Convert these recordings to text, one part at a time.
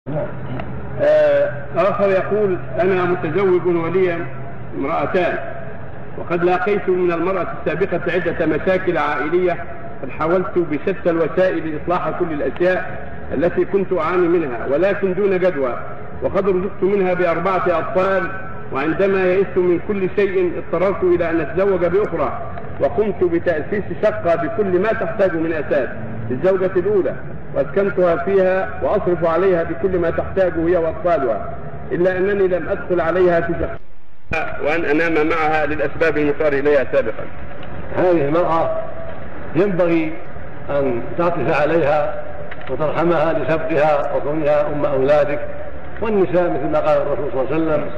آخر يقول: أنا متزوج ولي امرأتان، وقد لاقيت من المرأة السابقة عدة مشاكل عائلية، قد حاولت بشتى الوسائل لإصلاح كل الأشياء التي كنت أعاني منها ولكن دون جدوى، وقد رزقت منها ب4 أطفال، وعندما يئست من كل شيء اضطررت إلى أن أتزوج بأخرى، وقمت بتأسيس شقة بكل ما تحتاج من أساس للزوجة الأولى، وأسكنتها فيها وأصرف عليها بكل ما تحتاجه هي وأطفالها، إلا أنني لم أدخل عليها في شقة وأن أنام معها للأسباب المشار إليها سابقا. هذه المرأة ينبغي أن تعطف عليها وترحمها لسبقها وكونها أم أولادك، والنساء مثل ما قال الرسول صلى الله عليه وسلم: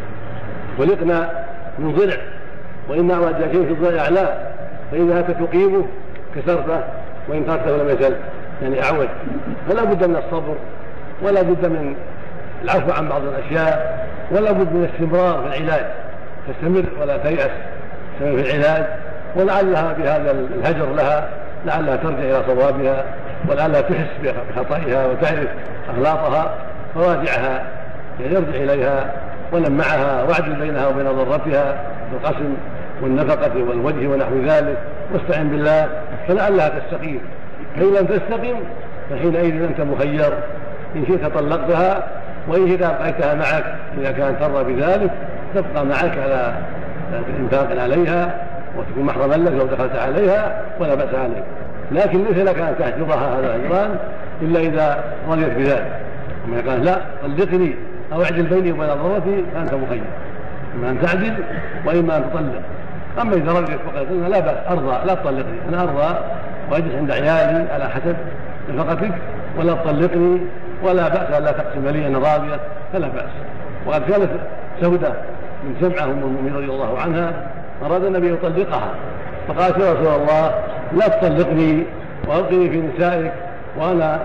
خلقنا من ضلع وإن أعوج شيء في الضلع أعلاه، فإذا تقيمه كسرته وإن تركته لم يزل، يعني أعوج. فلا بد من الصبر، ولا بد من العفو عن بعض الأشياء، ولا بد من الاستمرار في العلاج، تستمر ولا تيأس، تستمر في العلاج، ولعلها بهذا الهجر لها لعلها ترجع إلى صوابها، ولعلها تحس بخطئها وتعرف أغلاطها، فراجعها يرجع إليها ولمعها واعدل بينها وبين ضرتها في القسم والنفقة والوجه ونحو ذلك، واستعن بالله فلعلها تستقيم. فإن لم تستقم فحينئذ أنت مخير، إن شئت طلقتها، وإن شئت أبقيتها معك إذا كانت ترضى بذلك، تبقى معك على إنفاق عليها وتكون محرما لك لو دخلت عليها ولا بأس عليك، لكن ليس لك أن تحجرها هذا الهجران إلا إذا رضيت بذلك. أما قال: لا طلقني أو اعدل بيني وبين ضرتي، فأنت مخير، إما أن تعدل وإما أن تطلق. أما إذا رضيت فقالت: لا بأس، أرضى، لا تطلقني، أنا أرضى وأجلس عند عيالي على حسب نفقتك، ولا تطلقني، ولا بأس ألا تقسم لي، أنا راضية، فلا بأس. وقد كانت سودة من سمعة أم المؤمنين رضي الله عنها أراد النبي يطلقها، فقالت: يا رسول الله لا تطلقني وألقني في نسائك وأنا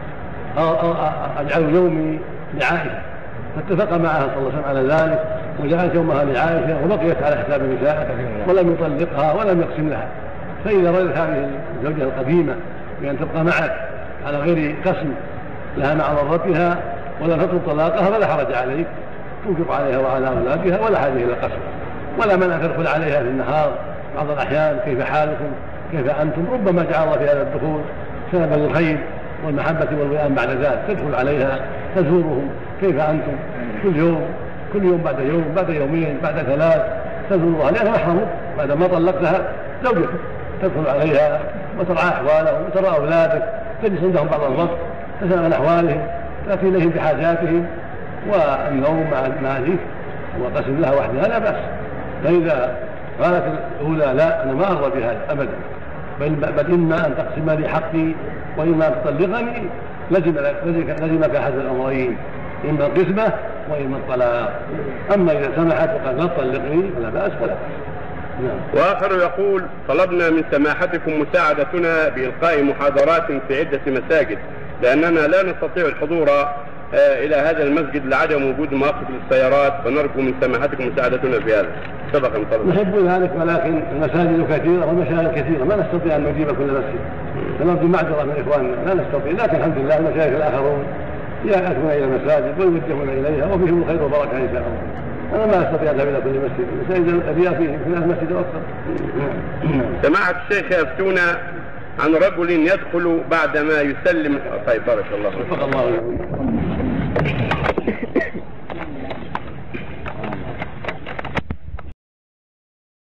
أجعل يومي لعائشة. فاتفق معها صلى الله عليه وسلم على ذلك، وجعلت يومها لعائشة وبقيت على حساب نسائه ولم يطلقها ولم يقسم لها. فإذا رأيت هذه الزوجة القديمة بأن تبقى معك على غير قسم لها مع ضرتها ولا تطلب طلاقها فلا حرج عليك، تنفق عليها وعلى أولادها ولا حاجة إلى قسم، ولا من أن تدخل عليها في النهار بعض الأحيان: كيف حالكم؟ كيف أنتم؟ ربما جعل الله في هذا الدخول سببا للخير والمحبة والوئام بعد ذلك، تدخل عليها تزورهم: كيف أنتم؟ كل يوم بعد يوم، بعد يومين، بعد 3 تزورها، لأنها محرمك بعد ما طلقتها زوجتك، تدخل عليها وترعى أحوالهم وترى أولادك، تجلس عندهم بعض الوقت، تسأل عن أحوالهم، تأتي إليهم بحاجاتهم، والنوم مع ذيك وقسم لها وحدها لا بأس. فإذا قالت الأولى: لا أنا ما أرضى بهذا أبدا، بل إما أن تقسم لي حقي وإما أن تطلقني، لزمك حسب الأمرين، إما القسمة وإما الطلاق. أما إذا سمحت وقال: لا تطلقني فلا بأس فلا. وآخر يقول: طلبنا من سماحتكم مساعدتنا بإلقاء محاضرات في عدة مساجد، لأننا لا نستطيع الحضور إلى هذا المسجد لعدم وجود مواقف للسيارات، فنرجو من سماحتكم مساعدتنا في هذا. سبق أن طلبنا. نحب ذلك، ولكن المساجد كثيرة والمشاغل كثيرة، ما نستطيع أن نجيب كل مسجد، فنرجو معذرة من إخواننا، لا نستطيع. لكن الحمد لله المشايخ الآخرون يأتون إلى المساجد ويوجهون إليها، وفيهم الخير والبركة إن شاء الله. أنا ما أستطيع أن أذهب إلى كل مسجد، المساجد الأبيات في المسجد أكثر. سماحة الشيخ يفتونا عن رجل يدخل بعدما يسلم. طيب، بارك الله فيك.